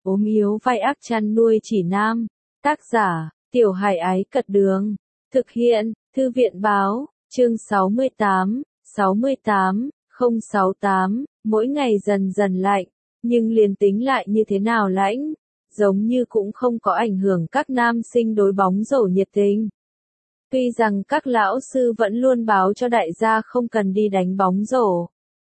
ốm yếu vai ác chăn nuôi chỉ nam. Tác giả, Tiểu Hải Ái Cật Đường. Thực hiện, Thư viện Báo, chương 68, 068, mỗi ngày dần dần lạnh, nhưng liền tính lại như thế nào lãnh, giống như cũng không có ảnh hưởng các nam sinh đối bóng rổ nhiệt tình. Tuy rằng các lão sư vẫn luôn báo cho đại gia không cần đi đánh bóng rổ.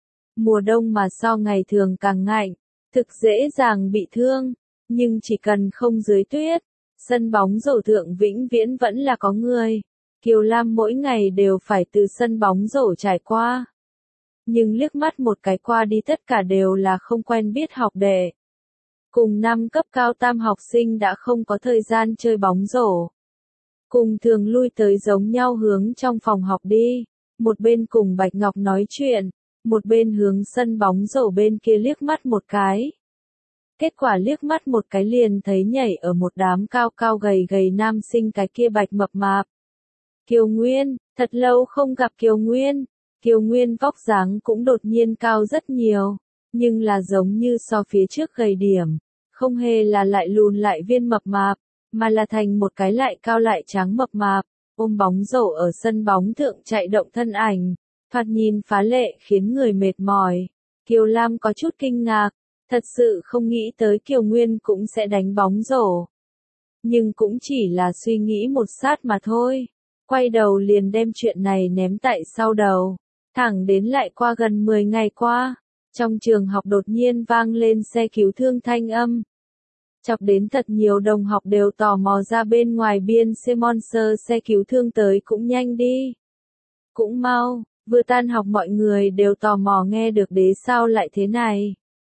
Mùa đông mà so ngày thường càng lạnh, thực dễ dàng bị thương, nhưng chỉ cần không dưới tuyết, sân bóng rổ thượng vĩnh viễn vẫn là có người. Kiều Lam mỗi ngày đều phải từ sân bóng rổ trải qua. Nhưng liếc mắt một cái qua đi tất cả đều là không quen biết học đệ. Cùng năm cấp cao tam học sinh đã không có thời gian chơi bóng rổ. Cùng thường lui tới giống nhau hướng trong phòng học đi, một bên cùng Bạch Ngọc nói chuyện, một bên hướng sân bóng rổ bên kia liếc mắt một cái. Kết quả liếc mắt một cái liền thấy nhảy ở một đám cao cao gầy gầy nam sinh cái kia Bạch mập mạp. Kiều Nguyên, thật lâu không gặp Kiều Nguyên. Kiều Nguyên vóc dáng cũng đột nhiên cao rất nhiều, nhưng là giống như so phía trước gầy điểm, không hề là lại lùn lại viên mập mạp, mà là thành một cái lại cao lại trắng mập mạp, ôm bóng rổ ở sân bóng thượng chạy động thân ảnh, thoạt nhìn phá lệ khiến người mệt mỏi. Kiều Lam có chút kinh ngạc, thật sự không nghĩ tới Kiều Nguyên cũng sẽ đánh bóng rổ. Nhưng cũng chỉ là suy nghĩ một sát mà thôi, quay đầu liền đem chuyện này ném tại sau đầu. Thẳng đến lại qua gần 10 ngày qua, trong trường học đột nhiên vang lên xe cứu thương thanh âm. Chọc đến thật nhiều đồng học đều tò mò ra bên ngoài biên xe Monster xe cứu thương tới cũng nhanh đi. Cũng mau, vừa tan học mọi người đều tò mò nghe được đế sao lại thế này.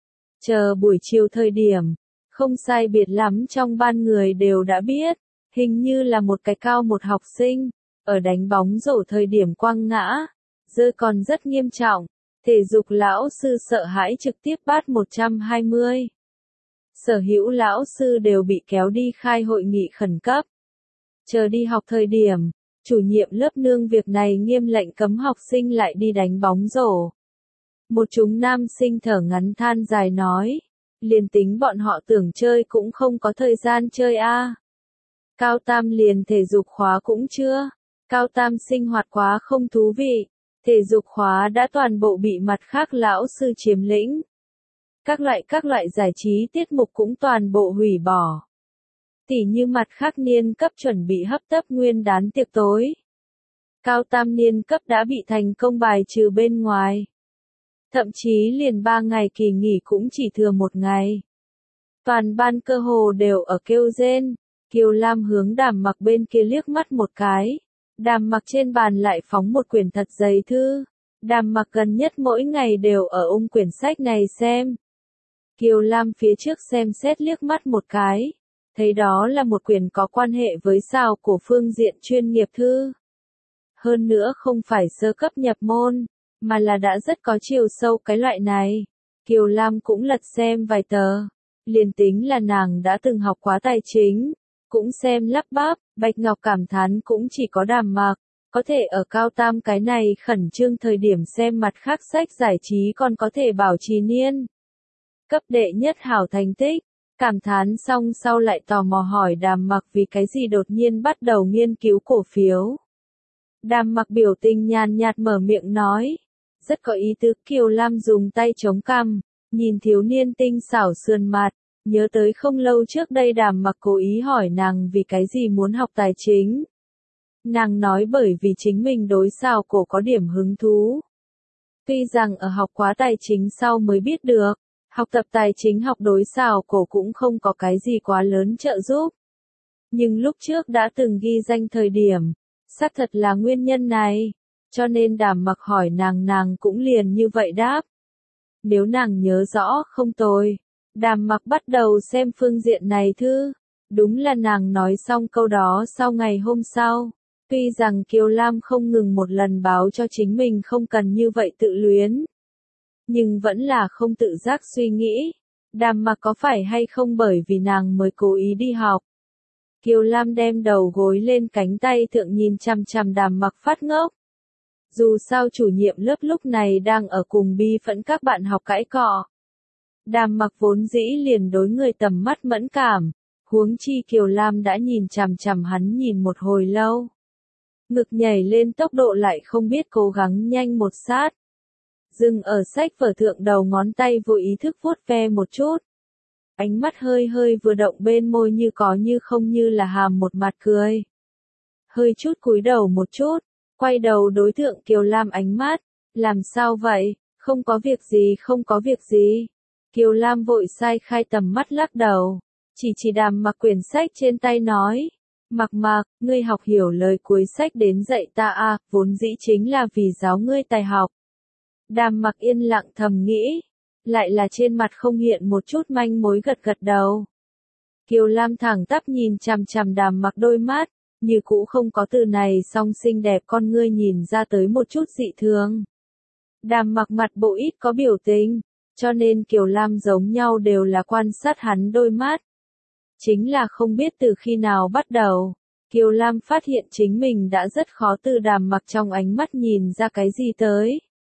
Chờ buổi chiều thời điểm, không sai biệt lắm trong ban người đều đã biết, hình như là một cái cao một học sinh, ở đánh bóng rổ thời điểm quăng ngã. Rơi còn rất nghiêm trọng, thể dục lão sư sợ hãi trực tiếp bắt 120. Sở hữu lão sư đều bị kéo đi khai hội nghị khẩn cấp. Chờ đi học thời điểm, chủ nhiệm lớp nương việc này nghiêm lệnh cấm học sinh lại đi đánh bóng rổ. Một chúng nam sinh thở ngắn than dài nói, liền tính bọn họ tưởng chơi cũng không có thời gian chơi a. Cao tam liền thể dục khóa cũng chưa, cao tam sinh hoạt quá không thú vị. Thể dục khóa đã toàn bộ bị mặt khác lão sư chiếm lĩnh. Các loại giải trí tiết mục cũng toàn bộ hủy bỏ. Tỉ như mặt khác niên cấp chuẩn bị hấp tấp nguyên đán tiệc tối. Cao tam niên cấp đã bị thành công bài trừ bên ngoài. Thậm chí liền 3 ngày kỳ nghỉ cũng chỉ thừa 1 ngày. Toàn ban cơ hồ đều ở kêu rên. Kiều Lam hướng Đàm Mặc bên kia liếc mắt một cái. Đàm Mặc trên bàn lại phóng một quyển thật dày thư. Đàm Mặc gần nhất mỗi ngày đều ở quyển sách này xem. Kiều Lam phía trước xem xét liếc mắt một cái. Thấy đó là một quyển có quan hệ với sao của phương diện chuyên nghiệp thư. Hơn nữa không phải sơ cấp nhập môn, mà là đã rất có chiều sâu cái loại này. Kiều Lam cũng lật xem vài tờ. Liền tính là nàng đã từng học quá tài chính. Cũng xem lắp bắp, Bạch Ngọc cảm thán cũng chỉ có Đàm Mặc, có thể ở cao tam cái này khẩn trương thời điểm xem mặt khác sách giải trí còn có thể bảo trì niên. Cấp đệ nhất hảo thành tích, cảm thán xong sau lại tò mò hỏi Đàm Mặc vì cái gì đột nhiên bắt đầu nghiên cứu cổ phiếu. Đàm Mặc biểu tình nhàn nhạt mở miệng nói, rất có ý tứ. Kiều Lam dùng tay chống cằm, nhìn thiếu niên tinh xảo sườn mặt. Nhớ tới không lâu trước đây Đàm Mặc cố ý hỏi nàng vì cái gì muốn học tài chính. Nàng nói bởi vì chính mình đối xào cổ có điểm hứng thú. Tuy rằng ở học quá tài chính sau mới biết được, học tập tài chính học đối xào cổ cũng không có cái gì quá lớn trợ giúp. Nhưng lúc trước đã từng ghi danh thời điểm, xác thật là nguyên nhân này, cho nên Đàm Mặc hỏi nàng cũng liền như vậy đáp. Nếu nàng nhớ rõ không tồi. Đàm Mặc bắt đầu xem phương diện này thư. Đúng là nàng nói xong câu đó sau ngày hôm sau. Tuy rằng Kiều Lam không ngừng một lần báo cho chính mình không cần như vậy tự luyến. Nhưng vẫn là không tự giác suy nghĩ. Đàm Mặc có phải hay không bởi vì nàng mới cố ý đi học. Kiều Lam đem đầu gối lên cánh tay thượng nhìn chằm chằm Đàm Mặc phát ngốc. Dù sao chủ nhiệm lớp lúc này đang ở cùng bi phẫn các bạn học cãi cọ. Đàm Mặc vốn dĩ liền đối người tầm mắt mẫn cảm, huống chi Kiều Lam đã nhìn chằm chằm hắn nhìn một hồi lâu. Ngực nhảy lên tốc độ lại không biết cố gắng nhanh một sát. Dừng ở sách vở thượng đầu ngón tay vô ý thức vuốt ve một chút. Ánh mắt hơi hơi vừa động bên môi như có như không như là hàm một mặt cười. Hơi chút cúi đầu một chút, quay đầu đối tượng Kiều Lam ánh mắt. Làm sao vậy? Không có việc gì, không có việc gì. Kiều Lam vội sai khai tầm mắt lắc đầu. Chỉ Đàm Mặc quyển sách trên tay nói. Mặc, ngươi học hiểu lời cuối sách đến dạy ta à, vốn dĩ chính là vì giáo ngươi tài học. Đàm Mặc yên lặng thầm nghĩ. Lại là trên mặt không hiện một chút manh mối gật gật đầu. Kiều Lam thẳng tắp nhìn chằm chằm Đàm Mặc đôi mắt, như cũ không có từ này song xinh đẹp con ngươi nhìn ra tới một chút dị thường. Đàm Mặc mặt bộ ít có biểu tình, cho nên Kiều Lam giống nhau đều là quan sát hắn đôi mắt. Chính là không biết từ khi nào bắt đầu, Kiều Lam phát hiện chính mình đã rất khó từ Đàm Mặc trong ánh mắt nhìn ra cái gì tới.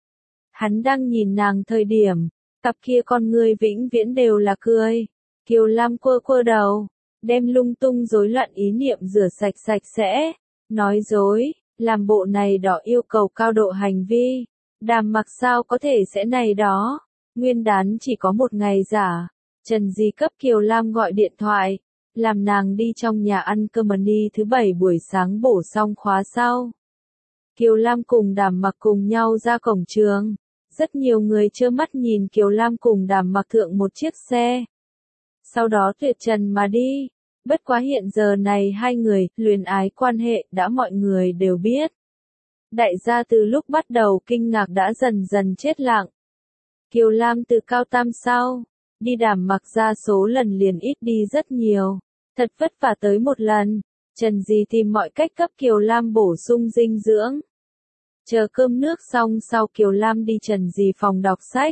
Hắn đang nhìn nàng thời điểm, cặp kia con ngươi vĩnh viễn đều là cười. Kiều Lam quơ đầu, đem lung tung rối loạn ý niệm rửa sạch sẽ, nói dối, làm bộ này đỏ yêu cầu cao độ hành vi. Đàm Mặc sao có thể sẽ này đó, nguyên đán chỉ có một ngày giả. Trần Di cấp Kiều Lam gọi điện thoại, làm nàng đi trong nhà ăn cơm đi thứ bảy buổi sáng bổ xong khóa sau. Kiều Lam cùng Đàm Mặc cùng nhau ra cổng trường. Rất nhiều người trơ mắt nhìn Kiều Lam cùng Đàm Mặc thượng một chiếc xe. Sau đó tuyệt trần mà đi. Bất quá hiện giờ này hai người, luyến ái quan hệ đã mọi người đều biết. Đại gia từ lúc bắt đầu kinh ngạc đã dần dần chết lặng. Kiều Lam từ cao tam sau, đi Đàm Mặc ra số lần liền ít đi rất nhiều. Thật vất vả tới một lần, Trần Di tìm mọi cách cấp Kiều Lam bổ sung dinh dưỡng. Chờ cơm nước xong sau Kiều Lam đi Trần Di phòng đọc sách.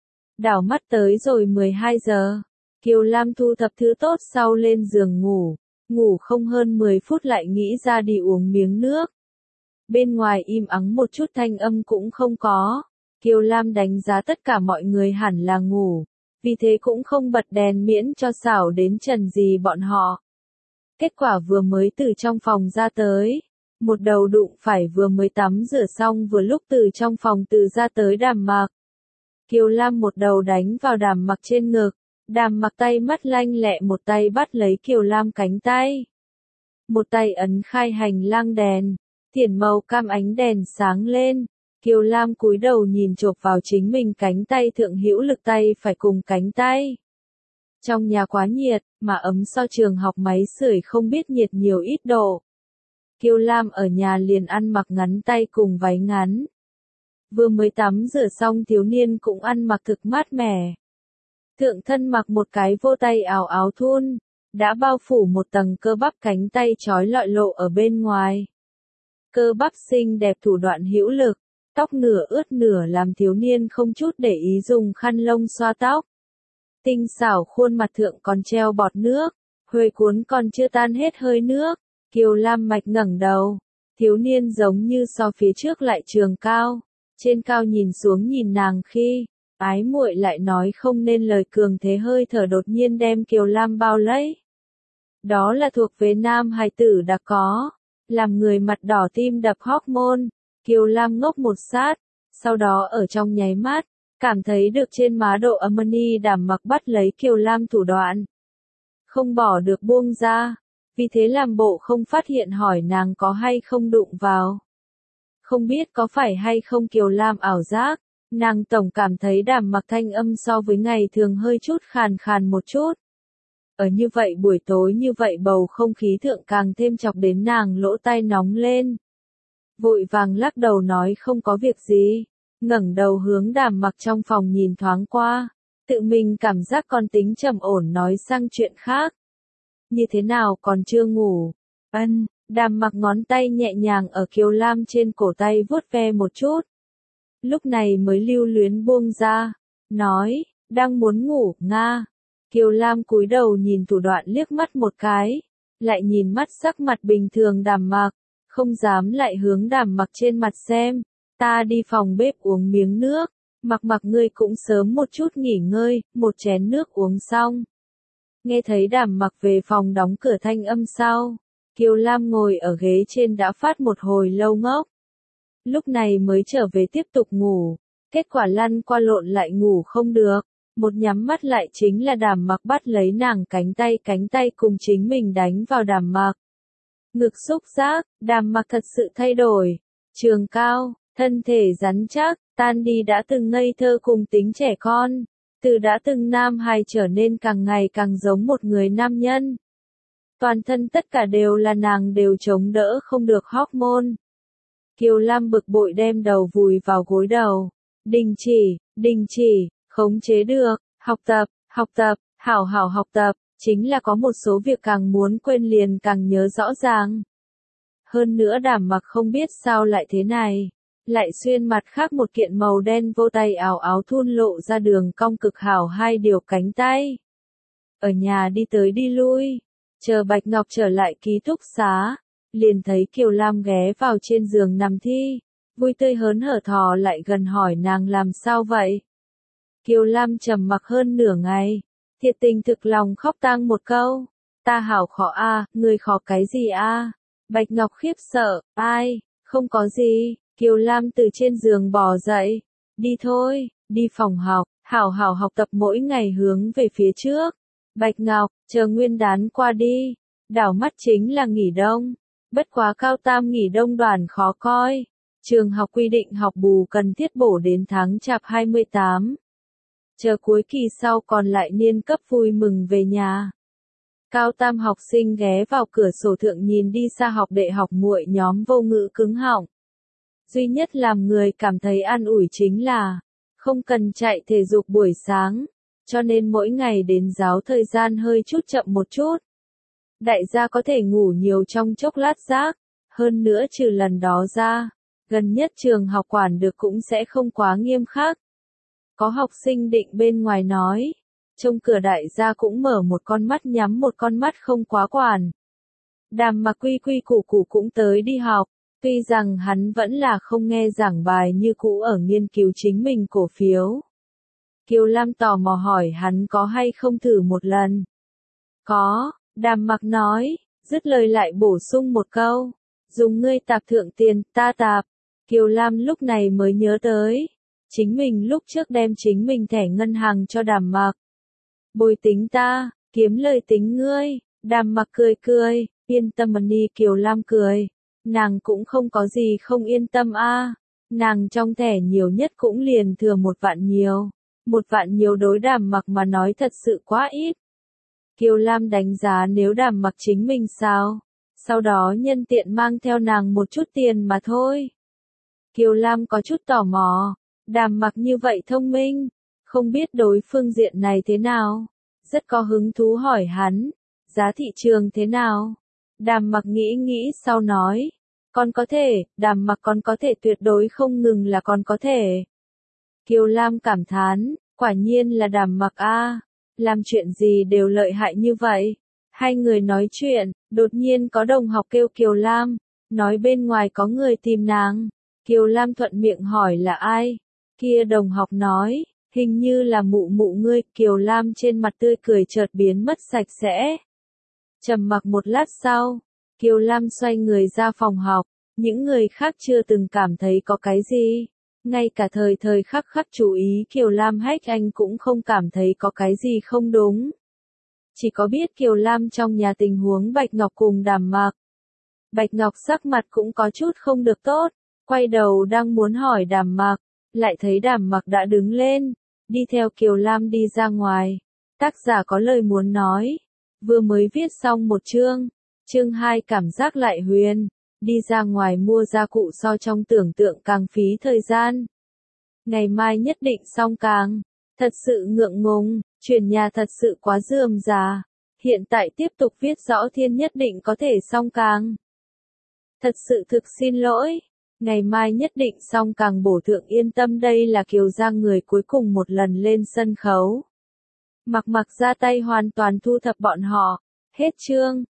Đảo mắt tới rồi 12 giờ. Kiều Lam thu thập thứ tốt sau lên giường ngủ. Ngủ không hơn 10 phút lại nghĩ ra đi uống miếng nước. Bên ngoài im ắng một chút thanh âm cũng không có. Kiều Lam đánh giá tất cả mọi người hẳn là ngủ. Vì thế cũng không bật đèn miễn cho xảo đến Trần Di bọn họ. Kết quả vừa mới từ trong phòng ra tới. Một đầu đụng phải vừa mới tắm rửa xong vừa lúc từ trong phòng từ ra tới Đàm Mặc. Kiều Lam một đầu đánh vào Đàm Mặc trên ngực. Đàm Mặc tay mắt lanh lẹ một tay bắt lấy Kiều Lam cánh tay. Một tay ấn khai hành lang đèn. Thiển màu cam ánh đèn sáng lên. Kiều Lam cúi đầu nhìn chộp vào chính mình cánh tay thượng hữu lực tay phải cùng cánh tay. Trong nhà quá nhiệt, mà ấm so trường học máy sưởi không biết nhiệt nhiều ít độ. Kiều Lam ở nhà liền ăn mặc ngắn tay cùng váy ngắn. Vừa mới tắm rửa xong thiếu niên cũng ăn mặc thực mát mẻ. Thượng thân mặc một cái vô tay áo thun, đã bao phủ một tầng cơ bắp cánh tay trói lọi lộ ở bên ngoài. Cơ bắp xinh đẹp thủ đoạn hữu lực, tóc nửa ướt nửa làm thiếu niên không chút để ý dùng khăn lông xoa tóc. Tinh xảo khuôn mặt thượng còn treo bọt nước, hơi cuốn còn chưa tan hết hơi nước. Kiều Lam mạch ngẩng đầu, thiếu niên giống như so phía trước lại trường cao, trên cao nhìn xuống nhìn nàng khi, ái muội lại nói không nên lời cường thế hơi thở đột nhiên đem Kiều Lam bao lấy. Đó là thuộc về nam hài tử đã có, làm người mặt đỏ tim đập hormone. Kiều Lam ngốc một sát, sau đó ở trong nháy mắt, cảm thấy được trên má độ amani Đàm Mặc bắt lấy Kiều Lam thủ đoạn. Không bỏ được buông ra, vì thế làm bộ không phát hiện hỏi nàng có hay không đụng vào. Không biết có phải hay không Kiều Lam ảo giác, nàng tổng cảm thấy Đàm Mặc thanh âm so với ngày thường hơi chút khàn khàn một chút. Ở như vậy buổi tối như vậy bầu không khí thượng càng thêm chọc đến nàng lỗ tai nóng lên. Vội vàng lắc đầu nói không có việc gì, ngẩng đầu hướng Đàm Mặc trong phòng nhìn thoáng qua, tự mình cảm giác còn tính trầm ổn nói sang chuyện khác. Như thế nào còn chưa ngủ? Đàm Mặc ngón tay nhẹ nhàng ở Kiều Lam trên cổ tay vuốt ve một chút. Lúc này mới lưu luyến buông ra, nói, đang muốn ngủ, Nga. Kiều Lam cúi đầu nhìn thủ đoạn liếc mắt một cái, lại nhìn mắt sắc mặt bình thường Đàm Mặc, không dám lại hướng Đàm Mặc trên mặt xem, ta đi phòng bếp uống miếng nước, Mặc mặc ngươi cũng sớm một chút nghỉ ngơi, một chén nước uống xong. Nghe thấy Đàm Mặc về phòng đóng cửa thanh âm sau, Kiều Lam ngồi ở ghế trên đã phát một hồi lâu ngốc. Lúc này mới trở về tiếp tục ngủ, kết quả lăn qua lộn lại ngủ không được, một nhắm mắt lại chính là Đàm Mặc bắt lấy nàng cánh tay cùng chính mình đánh vào Đàm Mặc. Ngực xúc giác, Đàm Mặc thật sự thay đổi, trường cao, thân thể rắn chắc, tan đi đã từng ngây thơ cùng tính trẻ con, từ đã từng nam hài trở nên càng ngày càng giống một người nam nhân. Toàn thân tất cả đều là nàng đều chống đỡ không được hormone. Kiều Lam bực bội đem đầu vùi vào gối đầu. Đình chỉ, khống chế được, học tập, hảo hảo học tập, chính là có một số việc càng muốn quên liền càng nhớ rõ ràng. Hơn nữa Đàm Mặc không biết sao lại thế này, lại xuyên mặt khác một kiện màu đen vô tay áo thun lộ ra đường cong cực hảo hai điều cánh tay. Ở nhà đi tới đi lui, chờ Bạch Ngọc trở lại ký túc xá, liền thấy Kiều Lam ghé vào trên giường nằm thi, vui tươi hớn hở thò lại gần hỏi nàng làm sao vậy. Kiều Lam trầm mặc hơn nửa ngày, thiệt tình thực lòng khóc tang một câu, ta hảo khó a, người khó cái gì a? Bạch Ngọc khiếp sợ, ai, không có gì. Kiều Lam từ trên giường bò dậy, đi thôi, đi phòng học, hảo hảo học tập mỗi ngày hướng về phía trước. Bạch Ngọc, chờ Nguyên đán qua đi, đảo mắt chính là nghỉ đông, bất quá cao tam nghỉ đông đoàn khó coi. Trường học quy định học bù cần thiết bổ đến tháng Chạp 28. Chờ cuối kỳ sau còn lại niên cấp vui mừng về nhà. Cao tam học sinh ghé vào cửa sổ thượng nhìn đi xa học đệ học muội nhóm vô ngữ cứng họng. Duy nhất làm người cảm thấy an ủi chính là, không cần chạy thể dục buổi sáng, cho nên mỗi ngày đến giáo thời gian hơi chút chậm một chút. Đại gia có thể ngủ nhiều trong chốc lát rác, hơn nữa trừ lần đó ra, gần nhất trường học quản được cũng sẽ không quá nghiêm khắc. Có học sinh định bên ngoài nói, trông cửa đại gia cũng mở một con mắt nhắm một con mắt không quá quản. Đàm Mặc quy quy củ củ cũng tới đi học. Tuy rằng hắn vẫn là không nghe giảng bài như cũ ở nghiên cứu chính mình cổ phiếu. Kiều Lam tò mò hỏi hắn có hay không thử một lần. Có, Đàm Mặc nói, dứt lời lại bổ sung một câu. Dùng ngươi tạp thượng tiền, ta tạp. Kiều Lam lúc này mới nhớ tới. Chính mình lúc trước đem chính mình thẻ ngân hàng cho Đàm Mặc. Bồi tính ta, kiếm lời tính ngươi. Đàm Mặc cười cười, yên tâm đi. Kiều Lam cười. Nàng cũng không có gì không yên tâm a. Nàng trong thẻ nhiều nhất cũng liền thừa 1 vạn nhiều. 1 vạn nhiều đối Đàm Mặc mà nói thật sự quá ít. Kiều Lam đánh giá nếu Đàm Mặc chính mình sao, sau đó nhân tiện mang theo nàng một chút tiền mà thôi. Kiều Lam có chút tò mò, Đàm Mặc như vậy thông minh, không biết đối phương diện này thế nào, rất có hứng thú hỏi hắn, giá thị trường thế nào. Đàm Mặc nghĩ nghĩ sau nói, con có thể, Đàm Mặc con có thể tuyệt đối không ngừng là con có thể. Kiều Lam cảm thán, quả nhiên là Đàm Mặc a, làm chuyện gì đều lợi hại như vậy. Hai người nói chuyện, đột nhiên có đồng học kêu Kiều Lam, nói bên ngoài có người tìm nàng. Kiều Lam thuận miệng hỏi là ai, kia đồng học nói, hình như là mụ mụ ngươi. Kiều Lam trên mặt tươi cười chợt biến mất sạch sẽ. Trầm mặc một lát sau, Kiều Lam xoay người ra phòng học, những người khác chưa từng cảm thấy có cái gì. Ngay cả thời khắc chú ý Kiều Lam Hách Anh cũng không cảm thấy có cái gì không đúng. Chỉ có biết Kiều Lam trong nhà tình huống Bạch Ngọc cùng Đàm Mặc. Bạch Ngọc sắc mặt cũng có chút không được tốt, quay đầu đang muốn hỏi Đàm Mặc, lại thấy Đàm Mặc đã đứng lên, đi theo Kiều Lam đi ra ngoài. Tác giả có lời muốn nói, vừa mới viết xong một chương, chương 2 cảm giác lại huyền. Đi ra ngoài mua gia cụ so trong tưởng tượng càng phí thời gian. Ngày mai nhất định xong càng. Thật sự ngượng ngùng, chuyển nhà thật sự quá rườm rà. Hiện tại tiếp tục viết rõ thiên nhất định có thể xong càng. Thật sự thực xin lỗi. Ngày mai nhất định xong càng bổ thượng yên tâm đây là Kiều Giang người cuối cùng một lần lên sân khấu. Mặc ra tay hoàn toàn thu thập bọn họ. Hết chương.